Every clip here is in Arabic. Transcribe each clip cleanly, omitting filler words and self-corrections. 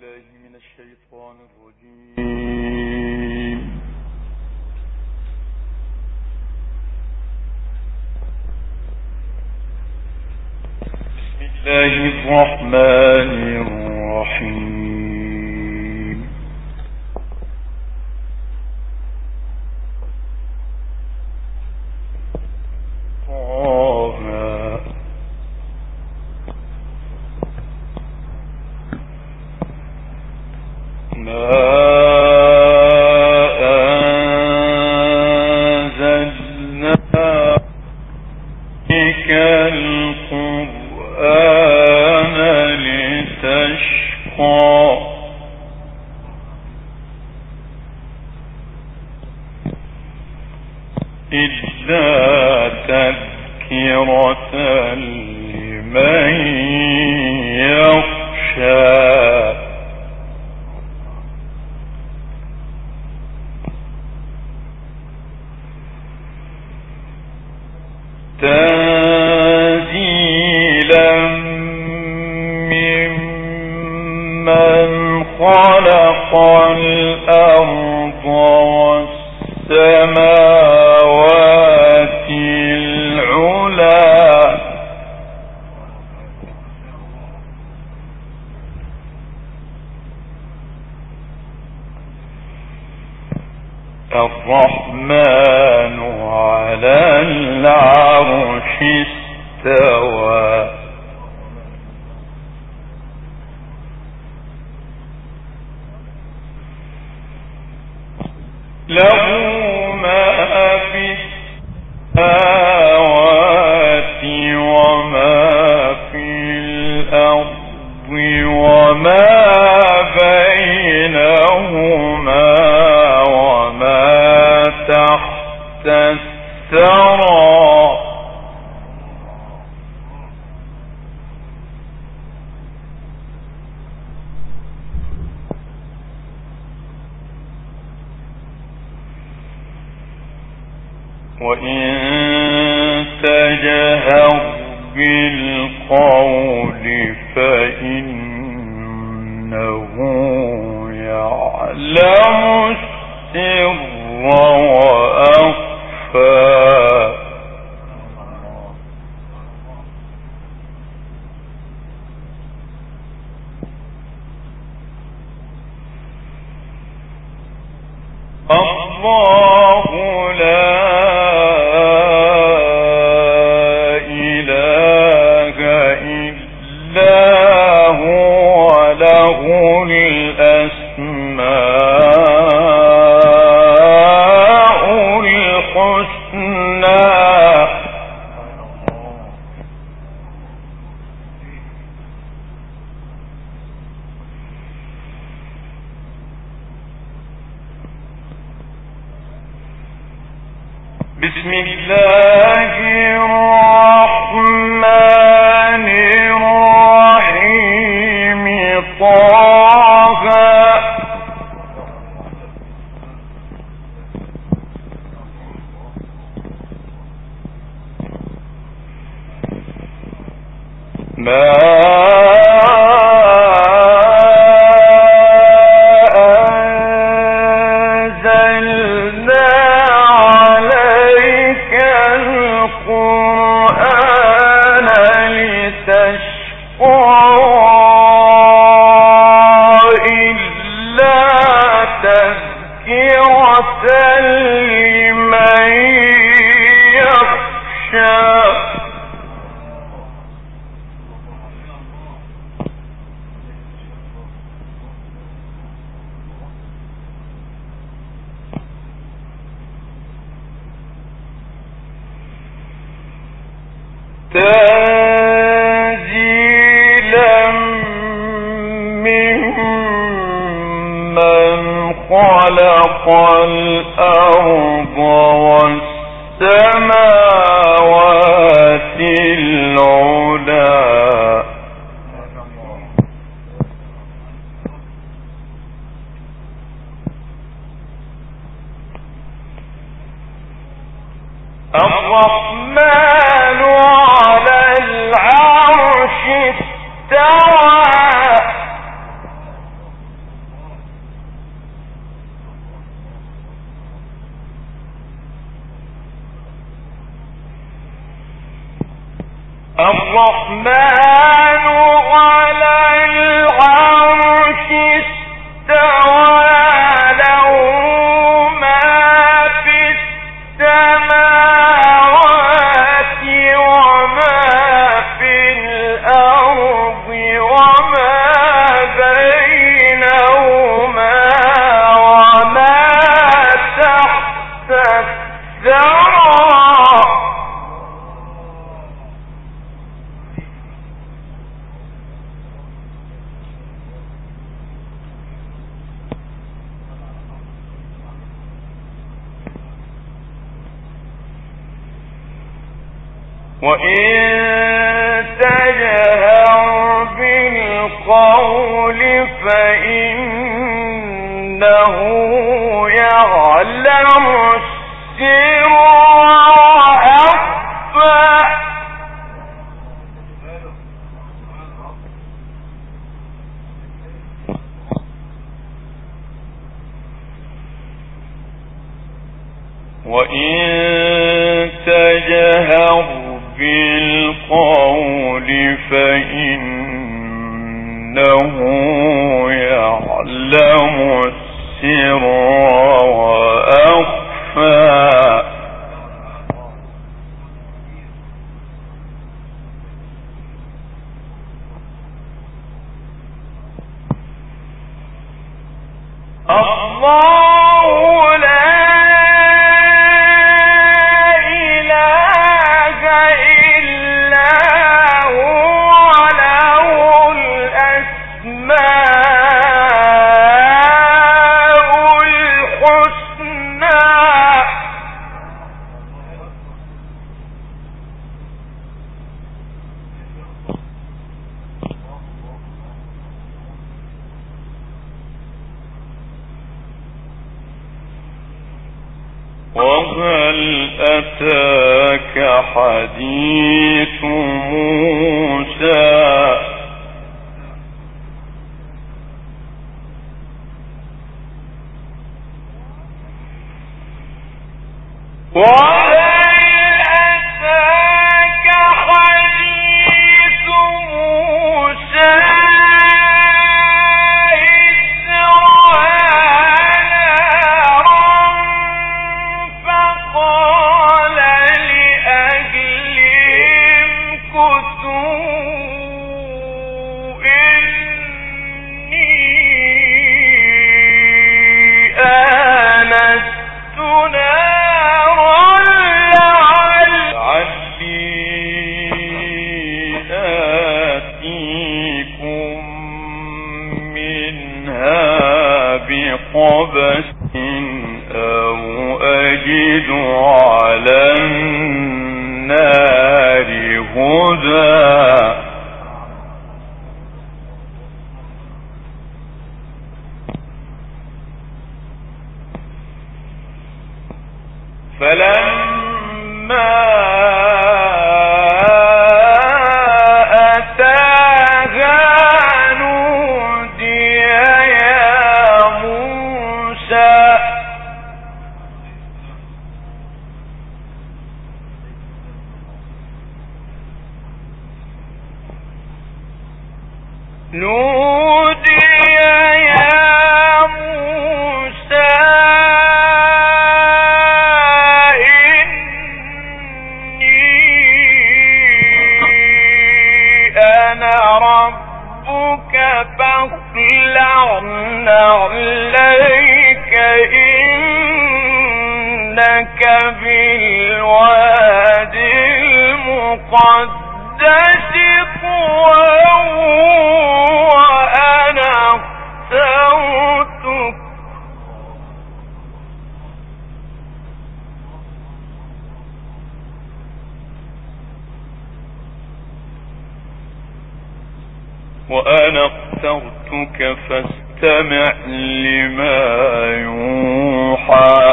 بالله من الشيطان الرجيم. بسم الله الرحمن الرحيم. تنزيلا ممن خلق الأرض والسماوات العلى الرحمن على العرش استوى له ما في السماوات وما في الأرض وما بينهما وما تحت الثرى وإن تجهر بالقول فإنه يعلم السر وأخفى الله لا إله إلا هو له الأسماء الحسنى بسم الله الرحمن الرحيم طه ما تنزيلا ممن خلق الأرض والسماوات العلى الرحمن على العرش استوى وإن تجهر بالقول فإنه يعلم السر وأخفى. وإن تجهر بالقول فإنه يعلم السر وأخفى. الله لا وهل أتاك حديث موسى قبس أو أجد على النار هدى. فلما نودي يا موسى إني أنا ربك فاخلع نعليك إنك بالوادي المقدس طوى وأنا اخترتك فاستمع لما يوحى.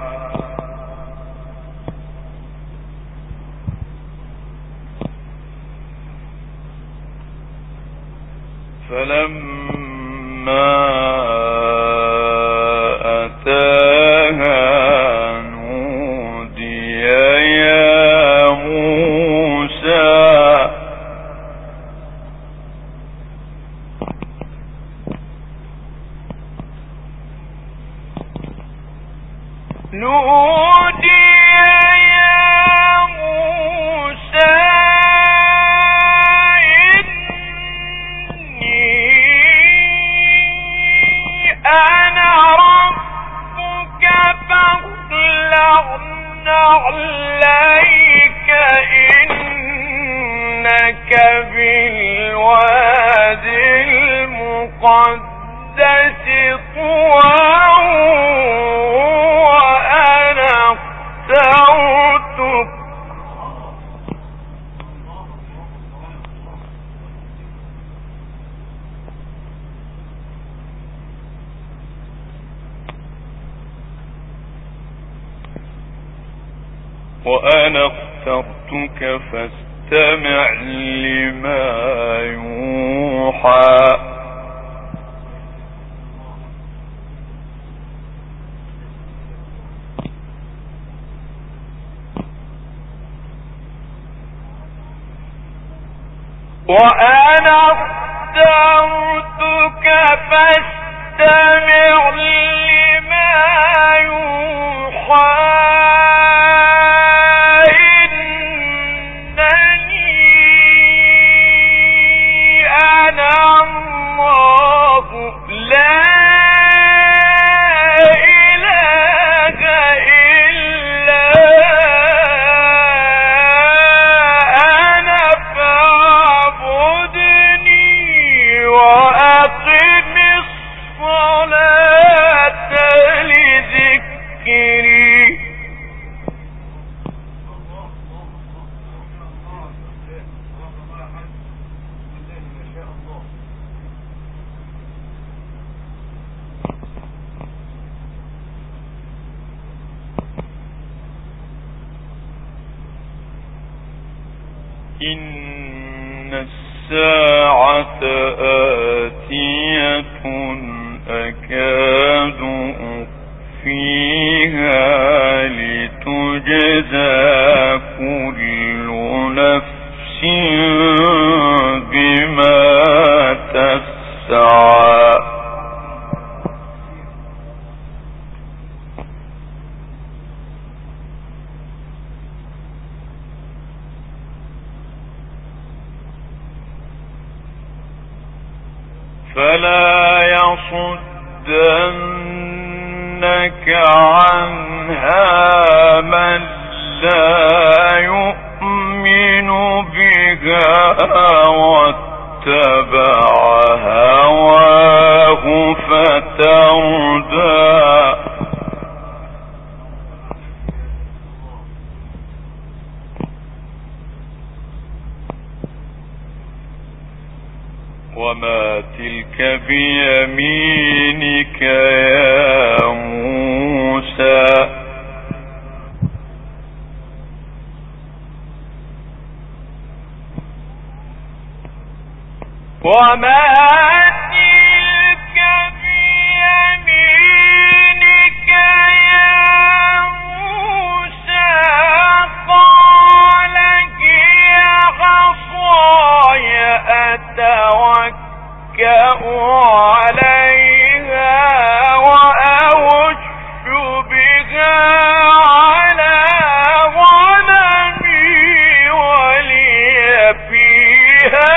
فلما أتاها نودي يا موسى نودي يا موسى إني أنا ربك فاخلع نعليك إنك بالوادي المقدس طوى وأنا اخترتك فاستمع لما يوحى وأنا اخترتك فاستمع لما يوحى إن الساعة آتية أكاد أخفيها لتجزى كل نفس بما تسعى فلا يصدنك عنها من لا يؤمن بها واتبع هواه فتردى وما تلك بيمينك يا موسى وما تلك بيمينك يا موسى قال هي عصاي أتوكأ عليها وأهش بها على غنمي ولي فيها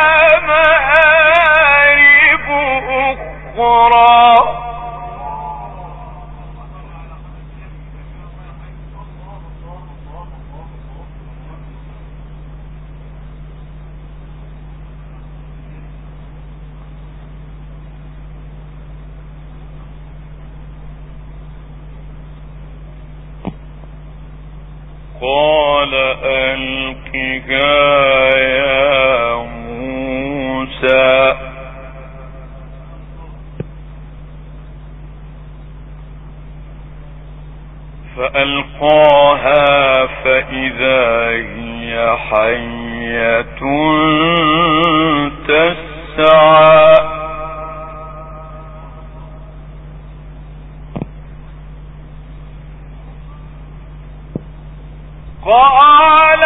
مآرب أخرى قال ألقها يا موسى فألقاها فإذا هي حية تسعى قال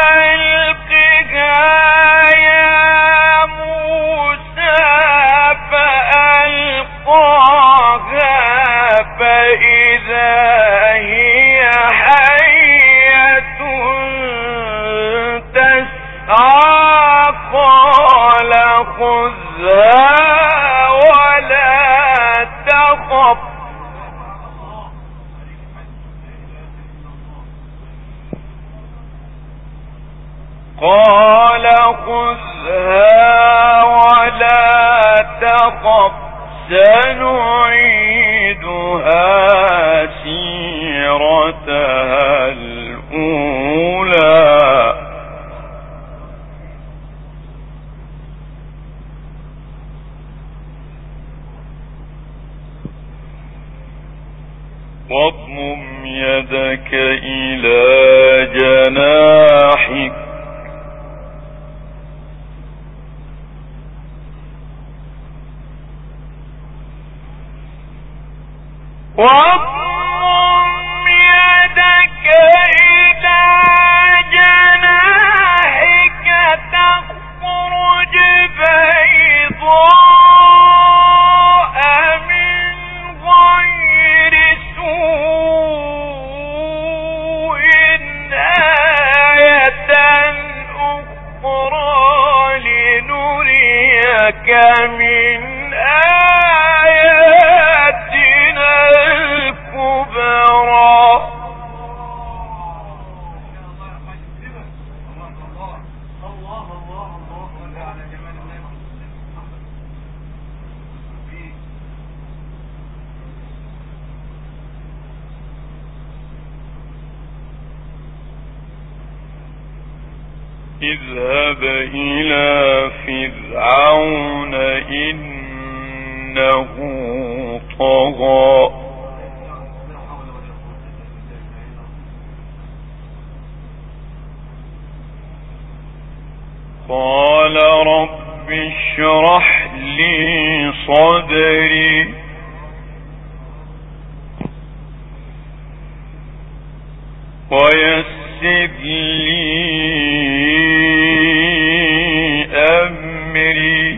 ألقها يا موسى فألقاها فإذا خذها ولا تخف قال خذها ولا تخف سنعيدها سيرتها الأولى واضمم يدك إلى جناحك واضمم يدك إلى جناحك تخرج بيضاء من غير سوء آية أخرى لنريك من آياتنا الكبرى اذهب إلى فرعون إنه طغى قال رب اشرح لي صدري ويسر لي أمري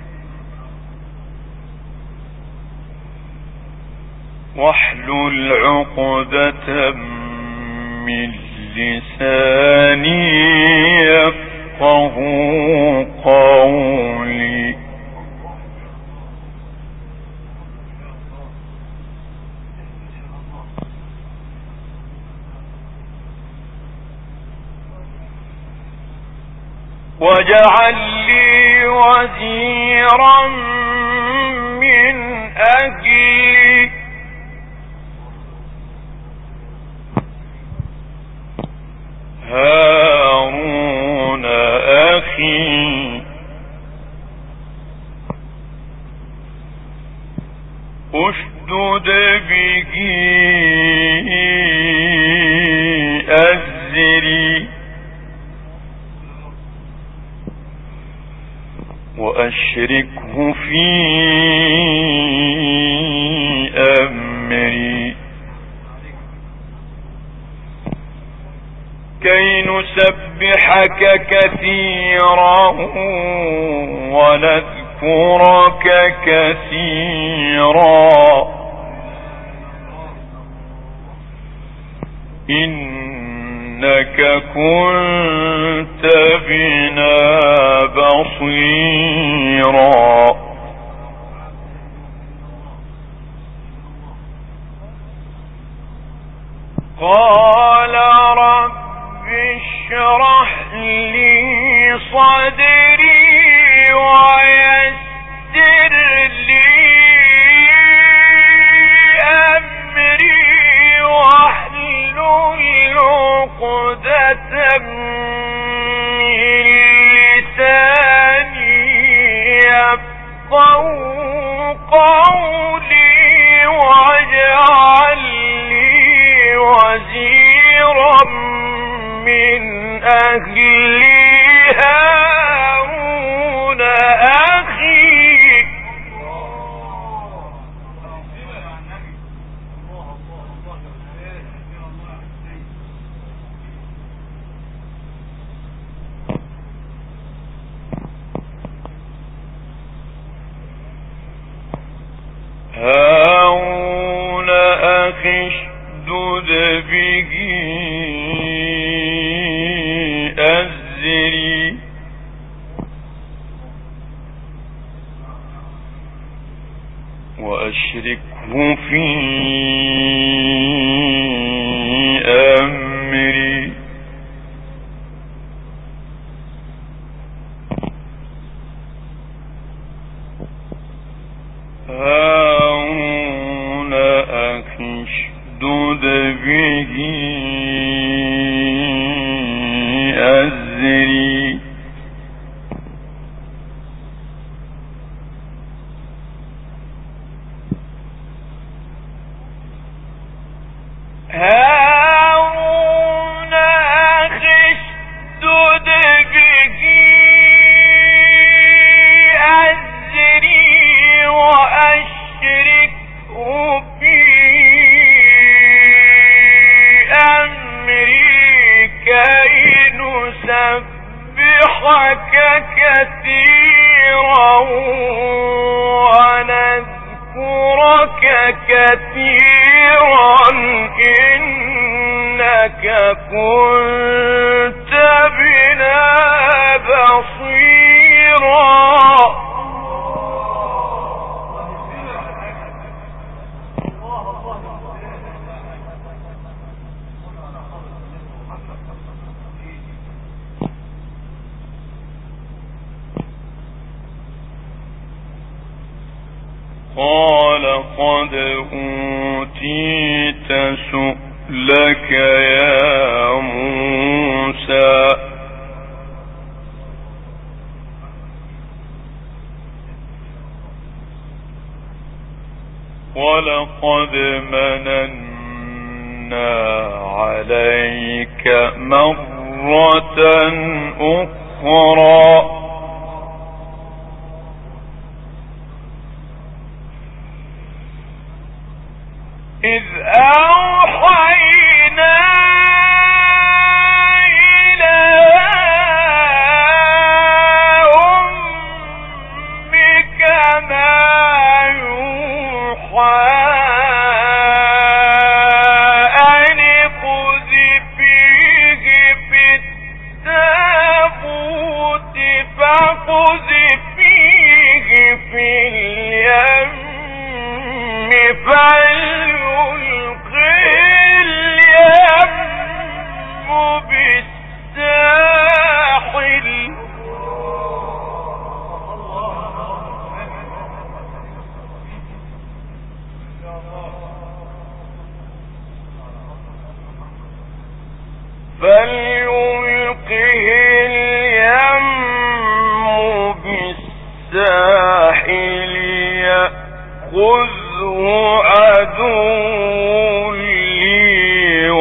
واحلل عقدة من لساني يفقه قولي واجعل لي وزيرا من أهلي هارون أخي اشدد به أزري وأشركه في أمري كي نسبحك كثيرا ونذكرك كثيرا إنك كنت بنا بصيرا قال رب اشرح لي صدري ويسر لي أمري واحلل عقدة من لساني يفقهوا قولي واجعل لي وزيرا من أهلي هارون أخي هارون أخي اشدد به أزري وأشركه في أمري هارون أخي اشدد به أزري هارون أخي اشدد به أزري وأشركه في أمري كي نسبحك كثيرا ونذكرك كثيرا إنك كنت بنا بصيرا قال قد أوتيت سؤلك يا موسى ولقد مننا عليك مرة أخرى إذ أوحينا إلى أمك ما يوحى أن اقذفيه في التابوت فاقذفيه في اليم فليلقه اليم بالساحل يأخذه عدو لي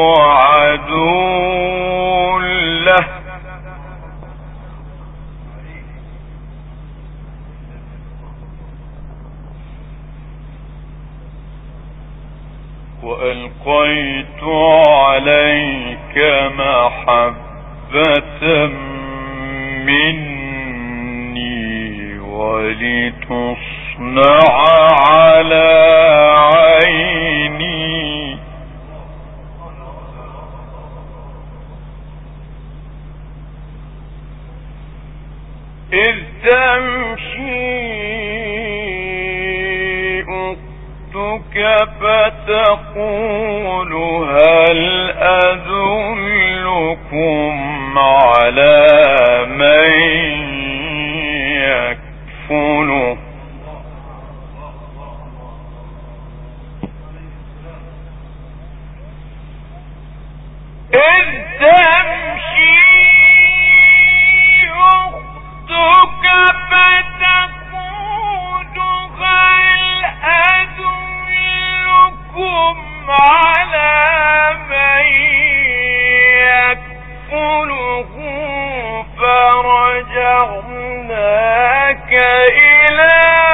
وعدو له وألقيت عليك محبة مني ولتصنع على عيني إذ تمشي فتقول هل أدلكم على من يكفله إذ تمشي أختك فتقول هل أدلكم على من يكفله فرجعناك إلى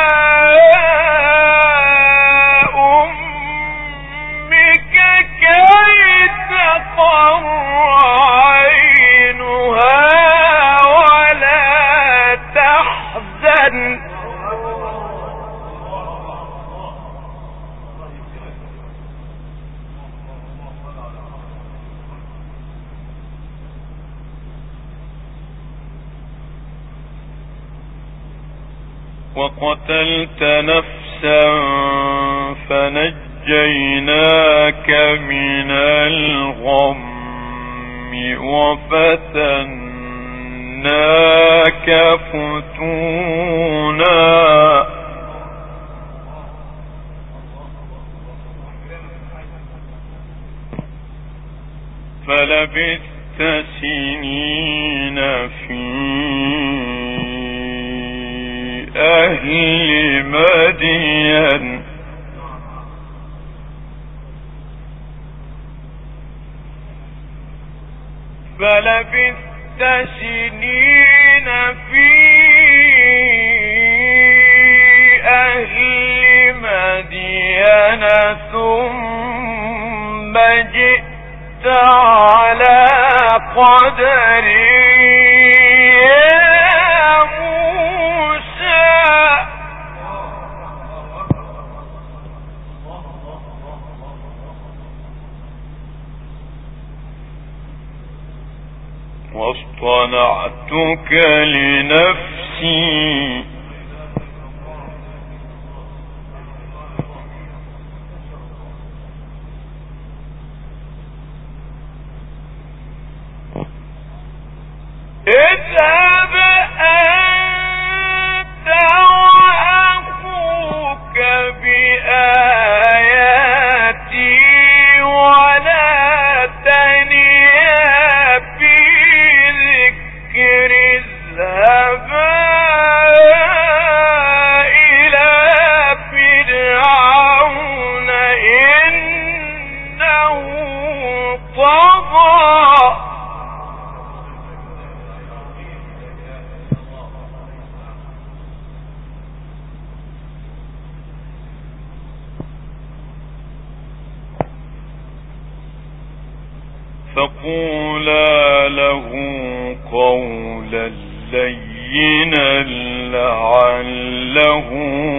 أمك كي تقر عينها ولا تحزن وقتلت نفسا فنجيناك من الغم وفتناك فتونا فلبثت سنين في أهل مدين فلبثت سنين في أهل مدين ثم جئت على قدر يا موسى واصطنعتك لنفسي اذهب أنت وأخوك بآياتي ولا تنيا في ذكر اذهبا إلى فرعون إنه طغى فقولا له قولا لينا لعله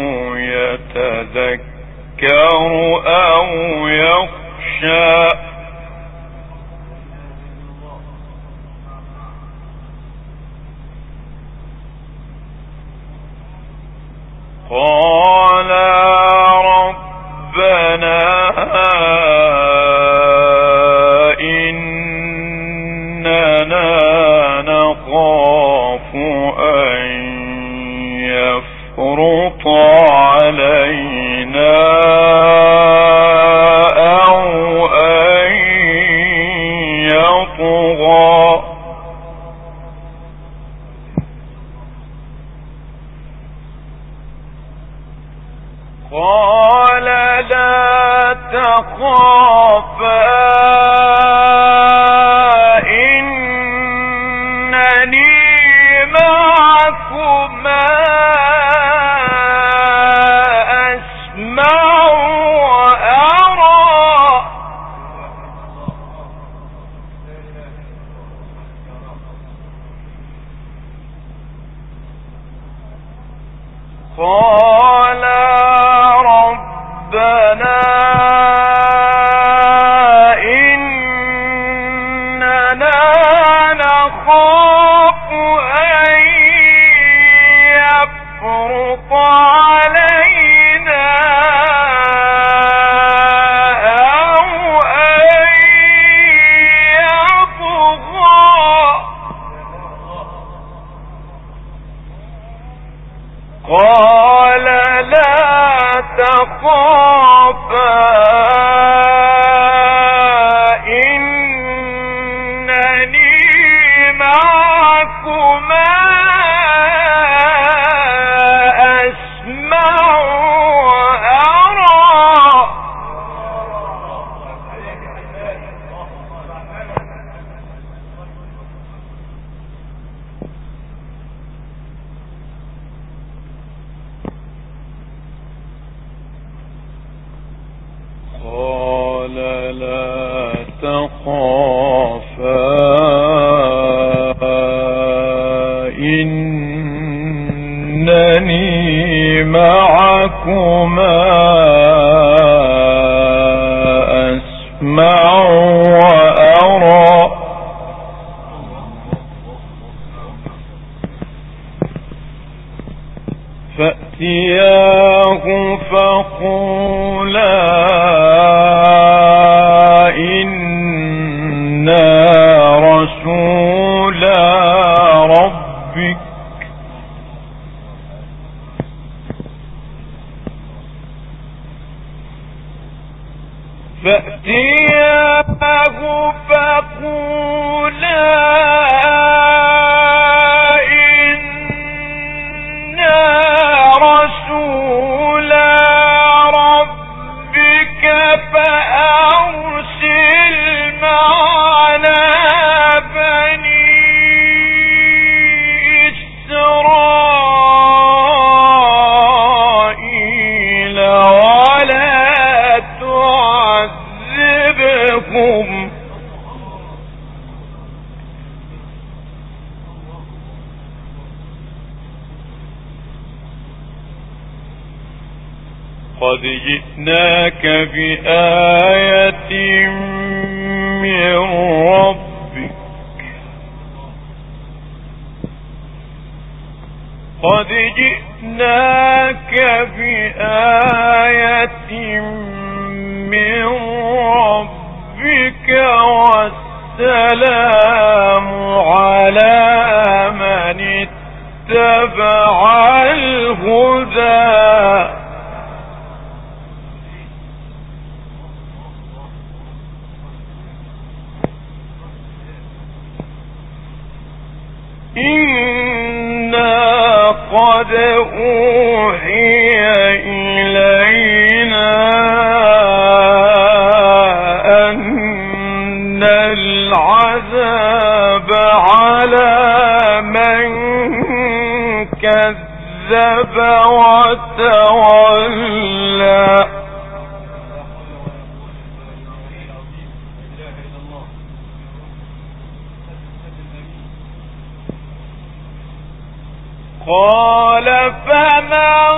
يتذكر أو يخشى قال ربنا نخاف أن يفرط علينا أو أن يطغى قال لا تخافا قال ربنا إننا نخاف أن يفرط علينا أو أن يطغى قال لا تخافا إنني معكما أسمع وأرى قال لا تخافا إنني معكما أسمع وأرى فأتياه فقولا إنا رسولا ربك فأرسل معنا بني إسرائيل ولا تعذبهم قد جئناك بآية من ربك قد جئناك بآية من ربك والسلام على من اتبع الهدى إنا قد أوحي إلينا أن العذاب على من كذب وتولى قال فمن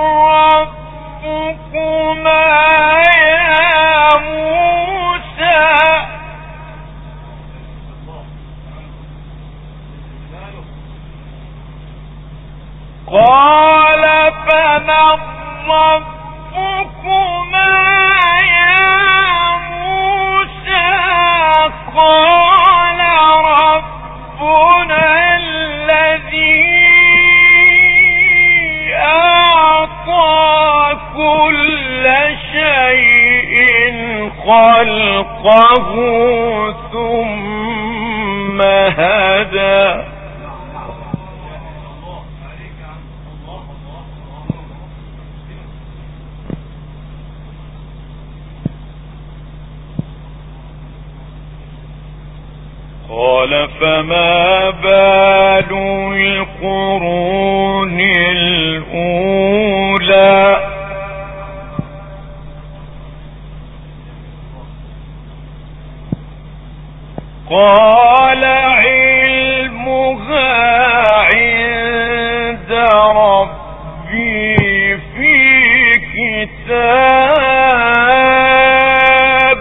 ربكما يا موسى قال فمن ربكما يا موسى قال ربنا الذي أعطى كل شيء خلقه ثم هدى قال فما بال القرون الأولى قال علمها عند ربي في كتاب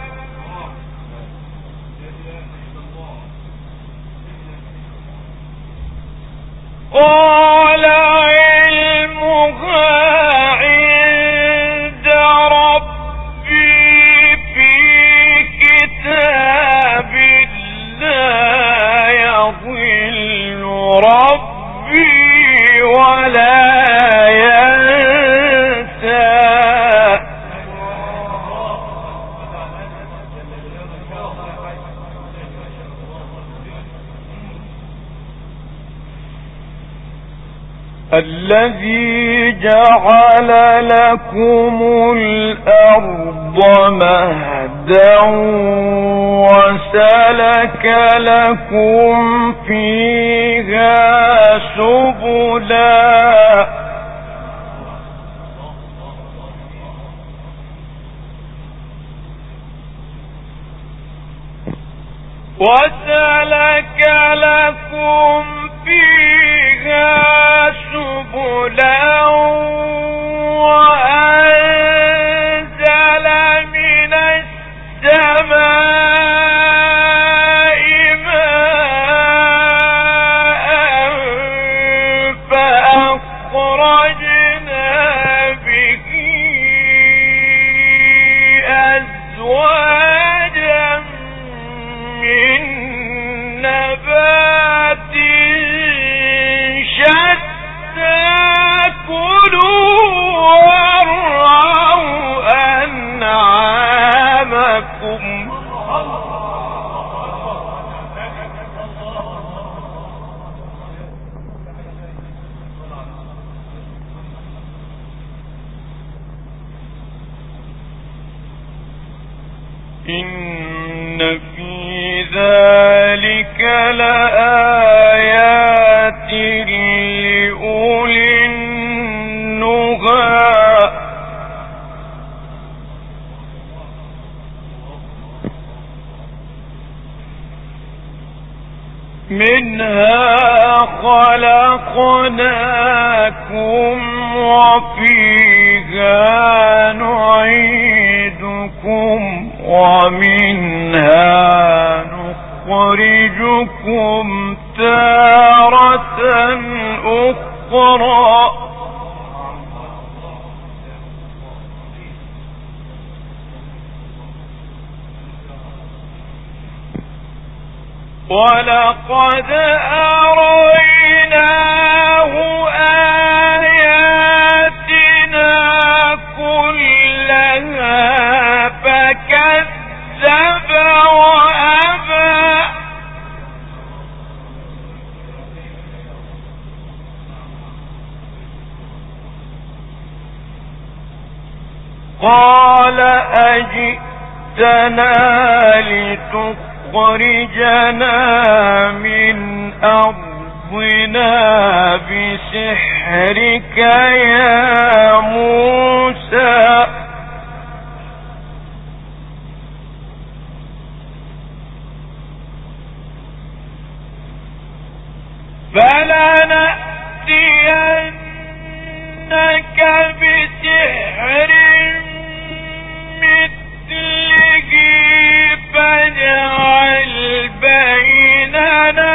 قال علمها عند ربي في كتاب لا يضل ربي ولا ينسى الذي جعل لكم الأرض مهدا وسلك لكم فيها سبلا وسلك لكم فيها سبلا وأنزل من السماء ماء فأخرج به أزواجا من نبات شتى كلوا وارعوا أنعامكم إن في ذلك لآيات لأولي النهى منها خلقناكم وفيها نعيدكم ومنها نخرجكم تارة أخرى ولقد أريناه آياتنا كلها فكذب وأبى قال أجئتنا لتخرجنا من أرضنا بسحرك يا موسى فلنأتينك بسحر مثله فاجعل بيننا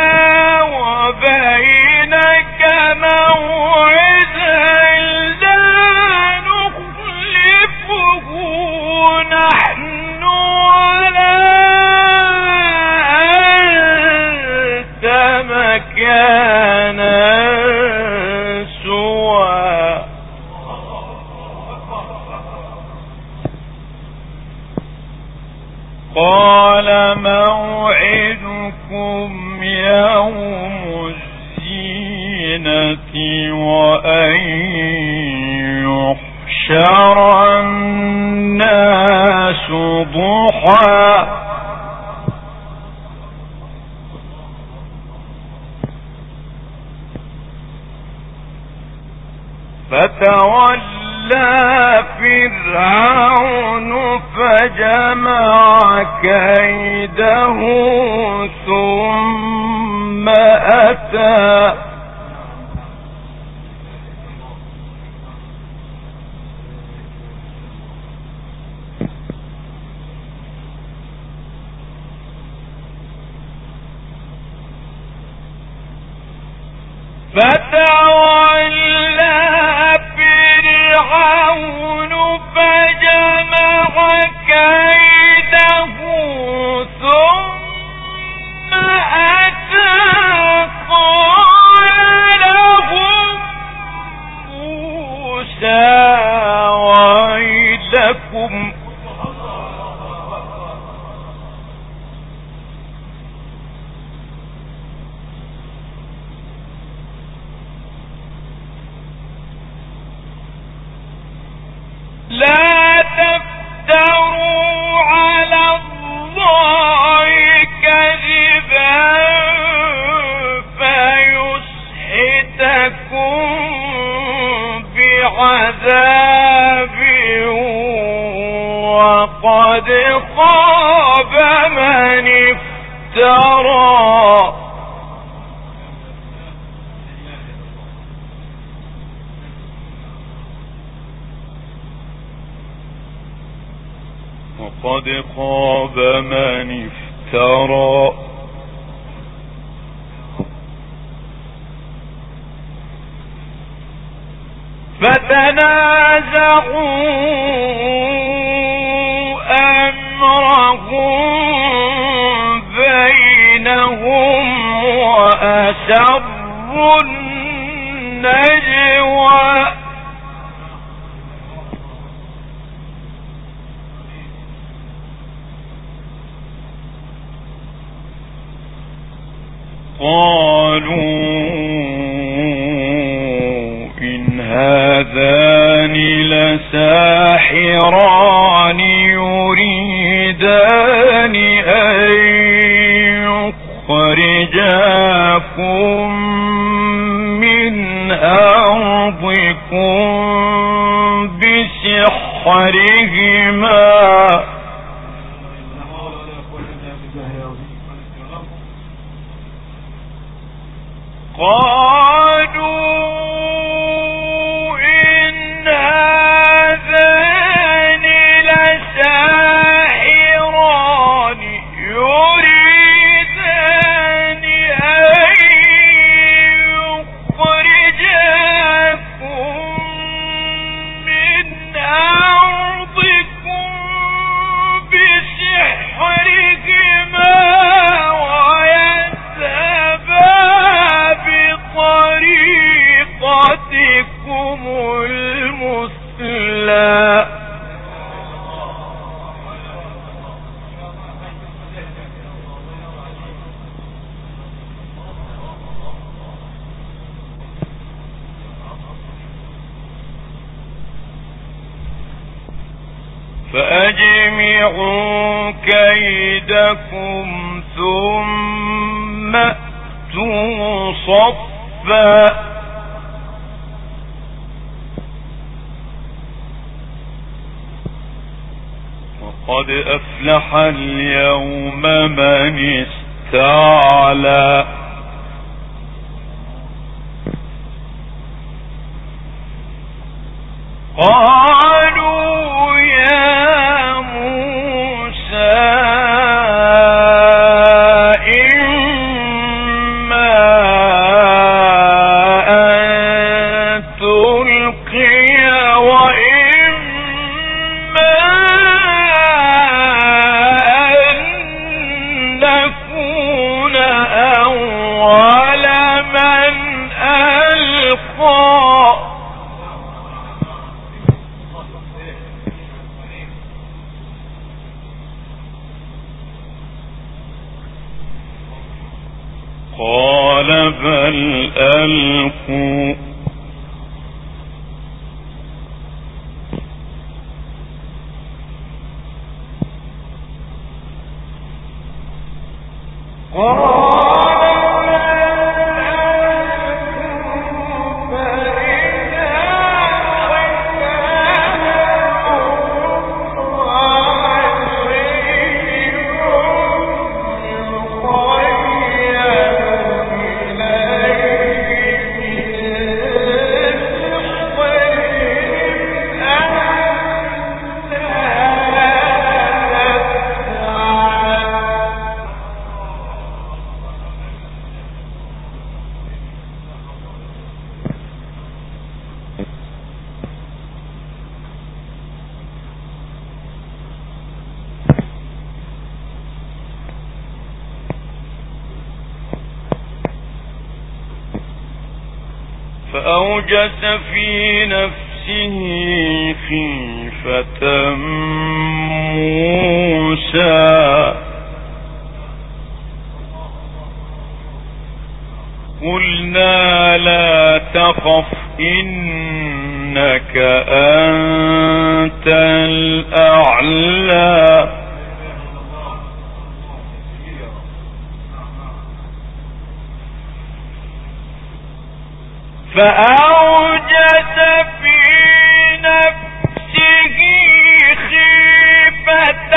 وبينك موعدا لا نخلفه نحن ولا أنت مكانا سوى قال موعدكم يوم الزينة وأن يحشر الناس ضحى فتولى فرعون فجمع كيده ثم أتى فتولى فرعون فجمع كيده ثم أتى قال لهم موسى ويلكم لا تفتروا على الله كذبا فيسحتكم بعذاب وقد خاب من افترى وقد خاب من افترى فتنازعوا أمرهم بينهم وأسروا النجوى قالوا إن هذان لساحران يريدان أن يخرجاكم من أرضكم بسحرهما قالوا إن هذان لساحران يريدان أن يخرجاكم من أرضكم بسحرهما طريقتكم المثلى فأجمعوا كيدكم ثم أتوا صفا قد أفلح اليوم من استعلى قالوا يا موسى إما أن تلقي وإما أن نكون أول من ألقى قال بل ألقوا فأوجس في نفسه خيفة موسى قلنا لا تخف إنك أنت الأعلى فأوجس في نفسه خيفة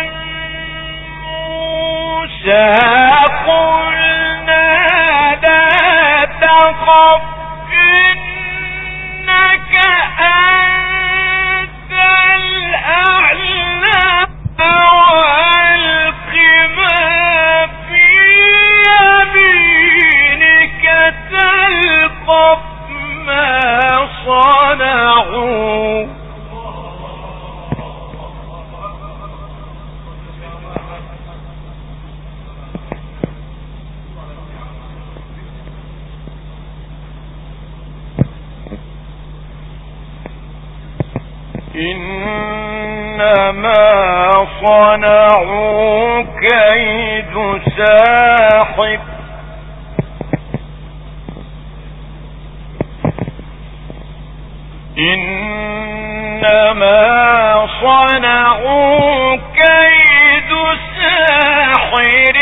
موسى قلنا لا تخف إنك أنت الأعلى وألق ما في يمينك تلقف إنما صنعوا كيد ساحر إنما صنعوا كيد ساحر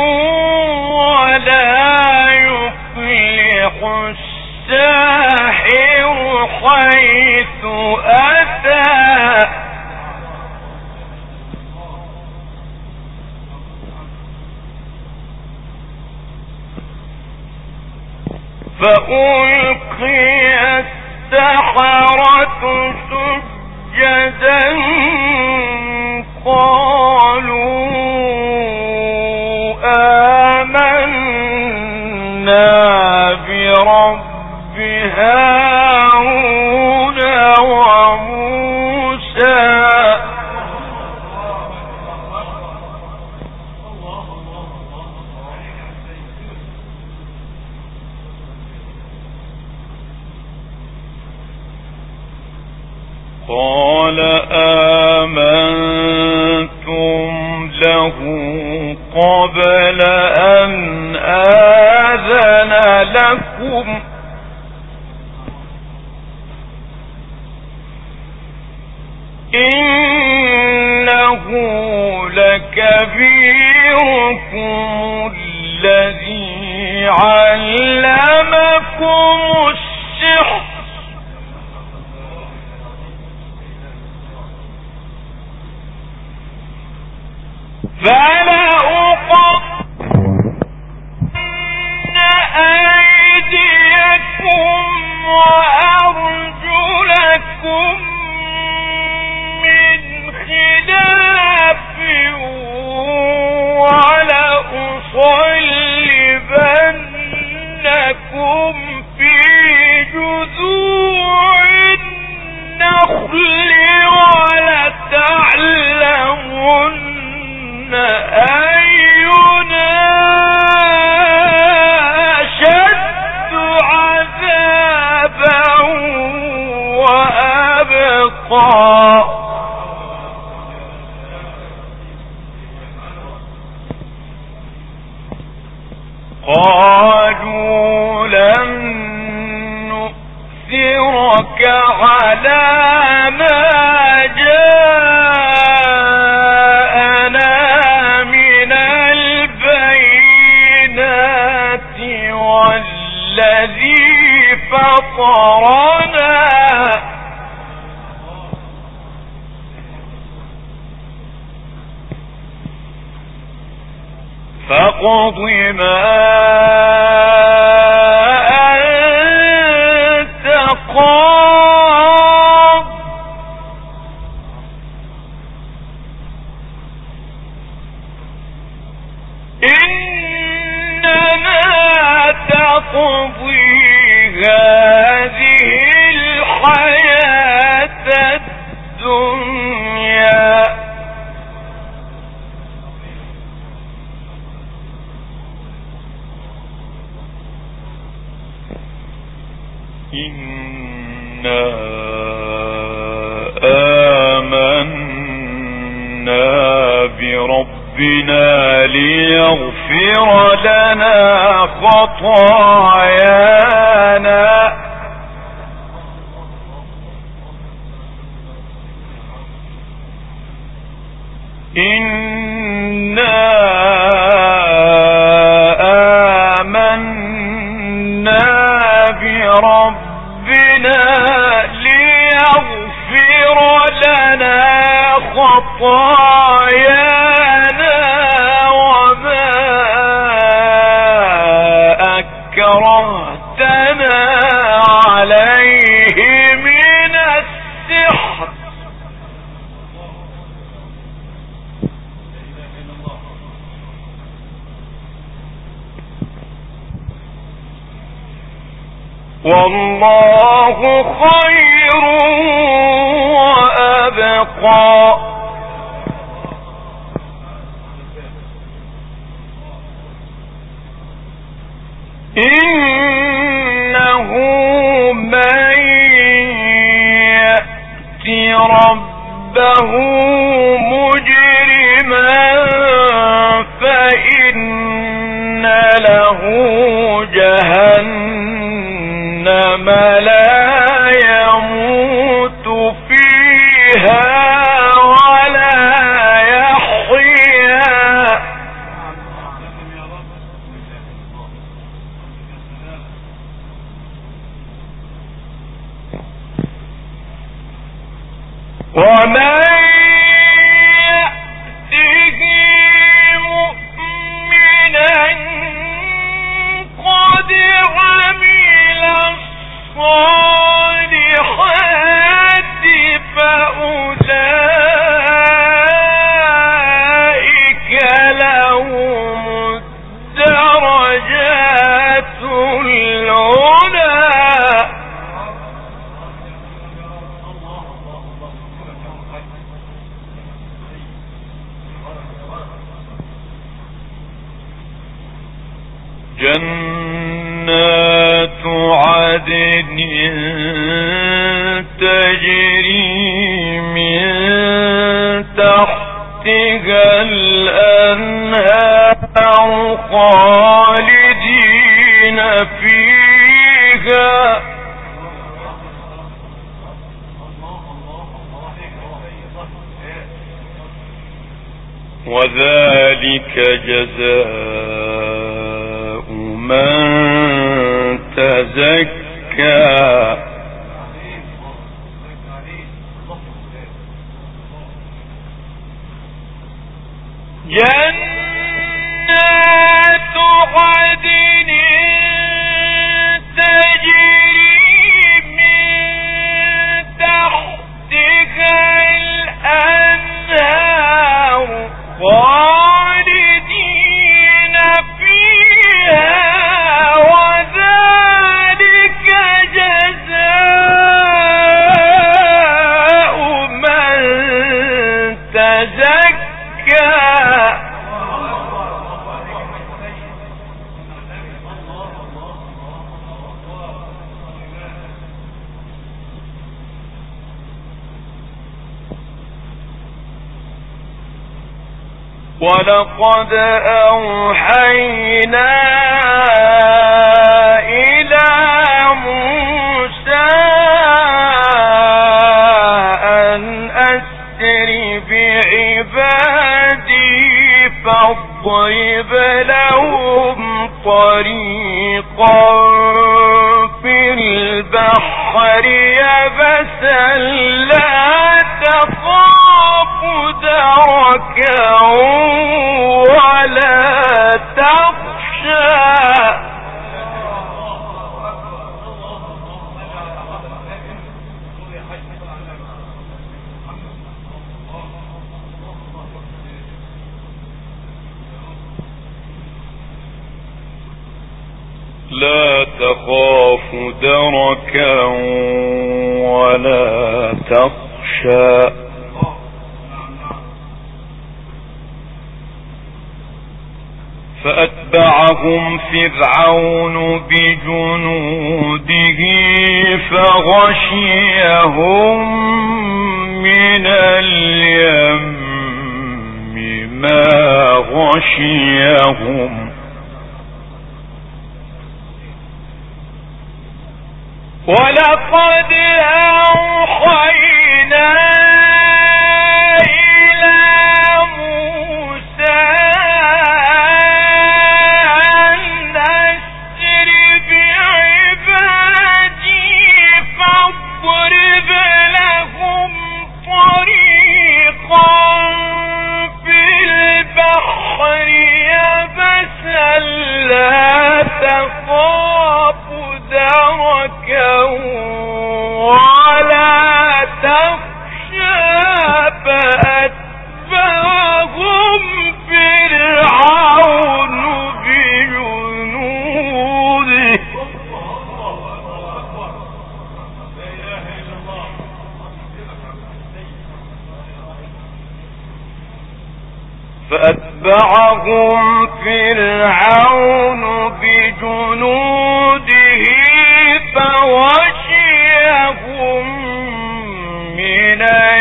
ولا يفلح الساحر حيث أتى فألقي السحرة سجدا قالوا آمنا برب هارون وموسى قال آمنتم له قبل أن آذن لكم إنه لكبيركم الذي علمكم السحر فلا أقطعن أيديكم وأرجلكم من خلاف ولأصلبنكم في جذوع النخل ولتعلمن أينا أشد عذابا وأبقى قالوا لن نؤثرك على ما جاءنا من البينات والذي فطرنا فاقض ما أنت قاض إنما تقضي هذه الحياة الدنيا إنا آمنا بربنا ليغفر لنا خطايانا إنا آمنا بربنا ليغفر لنا خطايانا وما أكرهتنا عليه من السحر والله خير وأبقى إنه من يأت ربه مجرما فإن له جهنم لا يموت فيها ولا يحيا. ومن يأته مؤمنا قد عمل الصالحات فأولئك لهم الدرجات العلى. جنات عدن تجري من تحتها الأنهار خالدين فيها وذلك جزاء من تزكى. جنات عدن تجري من تحتها الأنهار خالدين فيها وذلك جزاء من تزكى. ولقد أوحينا إلى موسى أن أسر بعبادي فاضرب لهم طريقا في البحر يبسا لا تخاف دركا ولا تخشى. لا تخاف دركا ولا تخشى. فأتبعهم فرعون بجنوده فغشيهم من اليم ما غشيهم. ولقد أوحينا إلى موسى أن أسر بعبادي فاضرب لهم طريقا في البحر يبسا لا تخاف دركا ولا تخشى. فأتبعهم فرعون بجنوده فغشيهم من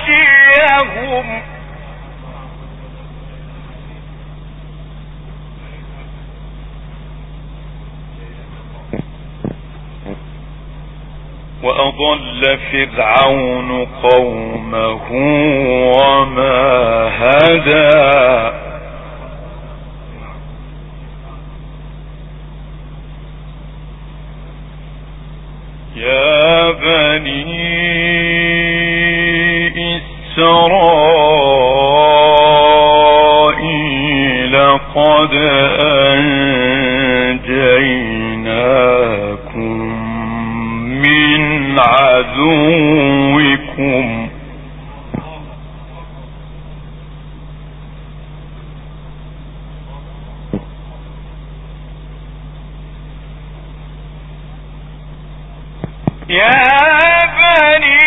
يهديهم وأضل فرعون قومه وما هدى يا بني إسرائيل قد أنجيناكم من عدوكم يا بني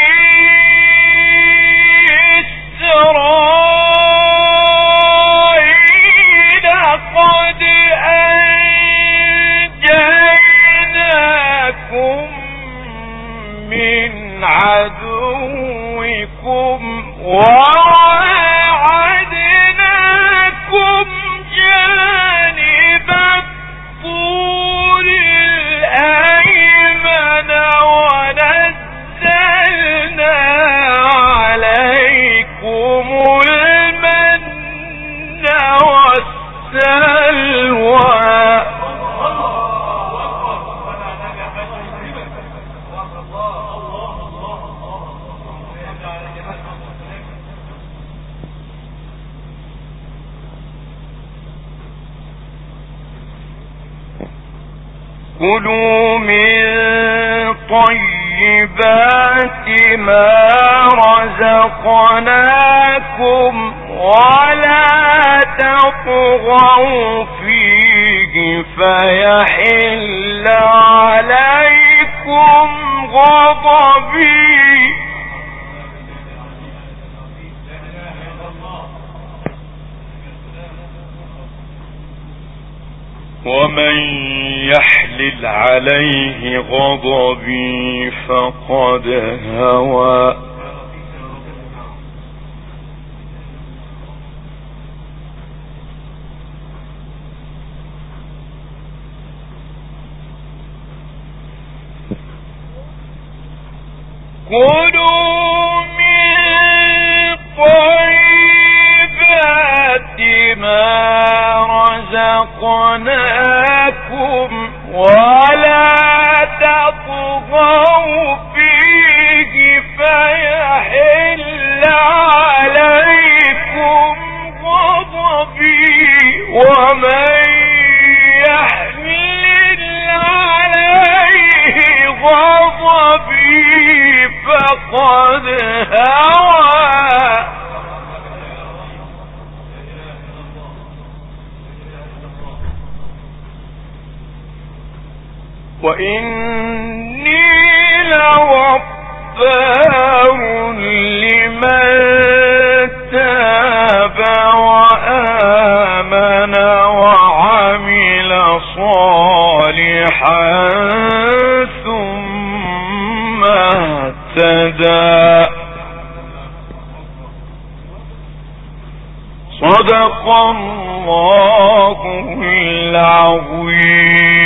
إسرائيل قد أنجيناكم من عدوكم وواعدناكم جانب الطور الأيمن ونزلنا عليكم المن والسلوى كلوا من طيبات ما رزقناكم ولا تطغوا فيه فيحل عليكم غضبي ومن يحلل عليه غضبي فقد هوى كلوا من طيبات ما رزقناكم ولا تطغوا فيه فيحل عليكم غضبي ومن يحلل عليه غضبي فقد هوى وإني لغفار لمن تاب وآمن وعمل صالحا ثم اهتدى صدق الله العظيم